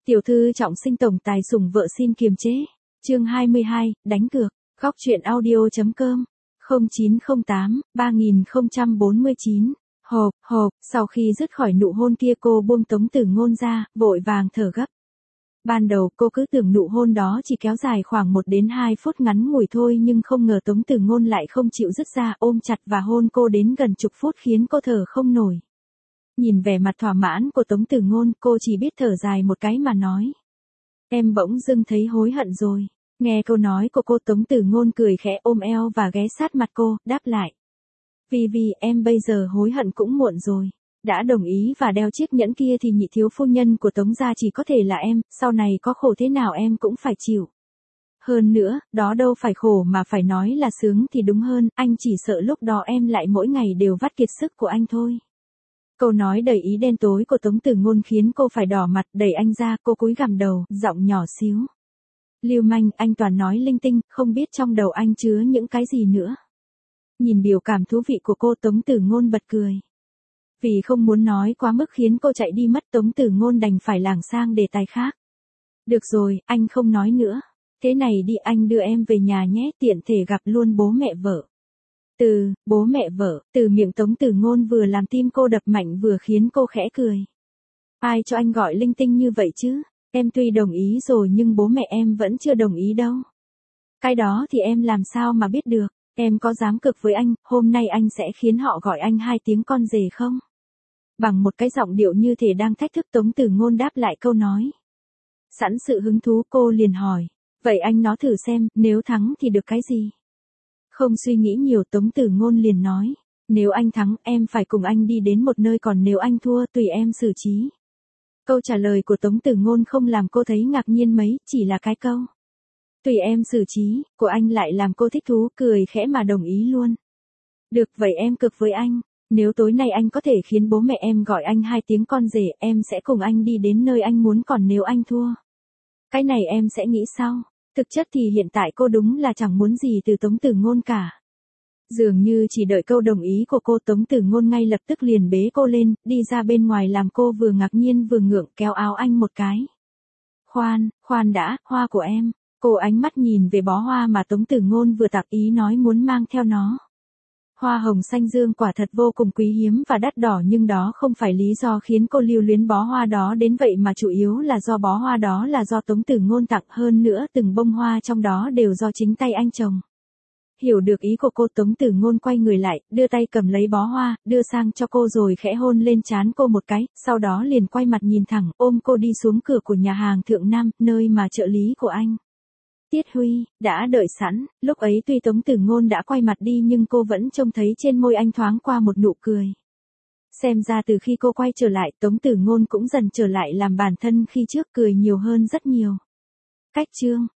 Tiểu thư trọng sinh tổng tài sủng vợ xin kiềm chế. Chương 22, đánh cược. Góc truyện audio.com 0908 3049. Hộp, sau khi dứt khỏi nụ hôn kia cô buông Tống Tử Ngôn ra, vội vàng thở gấp. Ban đầu cô cứ tưởng nụ hôn đó chỉ kéo dài khoảng 1 đến 2 phút ngắn ngủi thôi, nhưng không ngờ Tống Tử Ngôn lại không chịu dứt ra, ôm chặt và hôn cô đến gần chục phút khiến cô thở không nổi. Nhìn vẻ mặt thỏa mãn của Tống Tử Ngôn, cô chỉ biết thở dài một cái mà nói. Em bỗng dưng thấy hối hận rồi. Nghe câu nói của cô, Tống Tử Ngôn cười khẽ ôm eo và ghé sát mặt cô, đáp lại. Vì em bây giờ hối hận cũng muộn rồi. Đã đồng ý và đeo chiếc nhẫn kia thì nhị thiếu phu nhân của Tống gia chỉ có thể là em, sau này có khổ thế nào em cũng phải chịu. Hơn nữa, đó đâu phải khổ mà phải nói là sướng thì đúng hơn, anh chỉ sợ lúc đó em lại mỗi ngày đều vắt kiệt sức của anh thôi. Câu nói đầy ý đen tối của Tống Tử Ngôn khiến cô phải đỏ mặt, đẩy anh ra, cô cúi gằm đầu, giọng nhỏ xíu. Lưu manh, anh toàn nói linh tinh, không biết trong đầu anh chứa những cái gì nữa. Nhìn biểu cảm thú vị của cô, Tống Tử Ngôn bật cười. Vì không muốn nói quá mức khiến cô chạy đi mất, Tống Tử Ngôn đành phải lảng sang đề tài khác. Được rồi, anh không nói nữa. Thế này đi, anh đưa em về nhà nhé, tiện thể gặp luôn bố mẹ vợ. Bố mẹ vợ, từ miệng Tống Tử Ngôn vừa làm tim cô đập mạnh vừa khiến cô khẽ cười. Ai cho anh gọi linh tinh như vậy chứ? Em tuy đồng ý rồi nhưng bố mẹ em vẫn chưa đồng ý đâu. Cái đó thì em làm sao mà biết được, em có dám cược với anh, hôm nay anh sẽ khiến họ gọi anh 2 tiếng con rể không? Bằng một cái giọng điệu như thể đang thách thức, Tống Tử Ngôn đáp lại câu nói. Sẵn sự hứng thú, cô liền hỏi. Vậy anh nói thử xem, nếu thắng thì được cái gì? Không suy nghĩ nhiều, Tống Tử Ngôn liền nói. Nếu anh thắng, em phải cùng anh đi đến một nơi, còn nếu anh thua, tùy em xử trí. Câu trả lời của Tống Tử Ngôn không làm cô thấy ngạc nhiên mấy, chỉ là cái câu. Tùy em xử trí, của anh lại làm cô thích thú, cười khẽ mà đồng ý luôn. Được, vậy em cược với anh. Nếu tối nay anh có thể khiến bố mẹ em gọi anh 2 tiếng con rể, em sẽ cùng anh đi đến nơi anh muốn, còn nếu anh thua. Cái này em sẽ nghĩ sau. Thực chất thì hiện tại cô đúng là chẳng muốn gì từ Tống Tử Ngôn cả. Dường như chỉ đợi câu đồng ý của cô, Tống Tử Ngôn ngay lập tức liền bế cô lên, đi ra bên ngoài làm cô vừa ngạc nhiên vừa ngượng, kéo áo anh một cái. Khoan đã, hoa của em. Cô ánh mắt nhìn về bó hoa mà Tống Tử Ngôn vừa tặng, ý nói muốn mang theo nó. Hoa hồng xanh dương quả thật vô cùng quý hiếm và đắt đỏ, nhưng đó không phải lý do khiến cô lưu luyến bó hoa đó đến vậy, mà chủ yếu là do bó hoa đó là do Tống Tử Ngôn tặng, hơn nữa từng bông hoa trong đó đều do chính tay anh trồng. Hiểu được ý của cô, Tống Tử Ngôn quay người lại, đưa tay cầm lấy bó hoa, đưa sang cho cô rồi khẽ hôn lên trán cô một cái, sau đó liền quay mặt nhìn thẳng, ôm cô đi xuống cửa của nhà hàng Thượng Nam, nơi mà trợ lý của anh, Tiết Huy, đã đợi sẵn. Lúc ấy tuy Tống Tử Ngôn đã quay mặt đi nhưng cô vẫn trông thấy trên môi anh thoáng qua một nụ cười. Xem ra từ khi cô quay trở lại, Tống Tử Ngôn cũng dần trở lại làm bản thân khi trước, cười nhiều hơn rất nhiều. Cách chương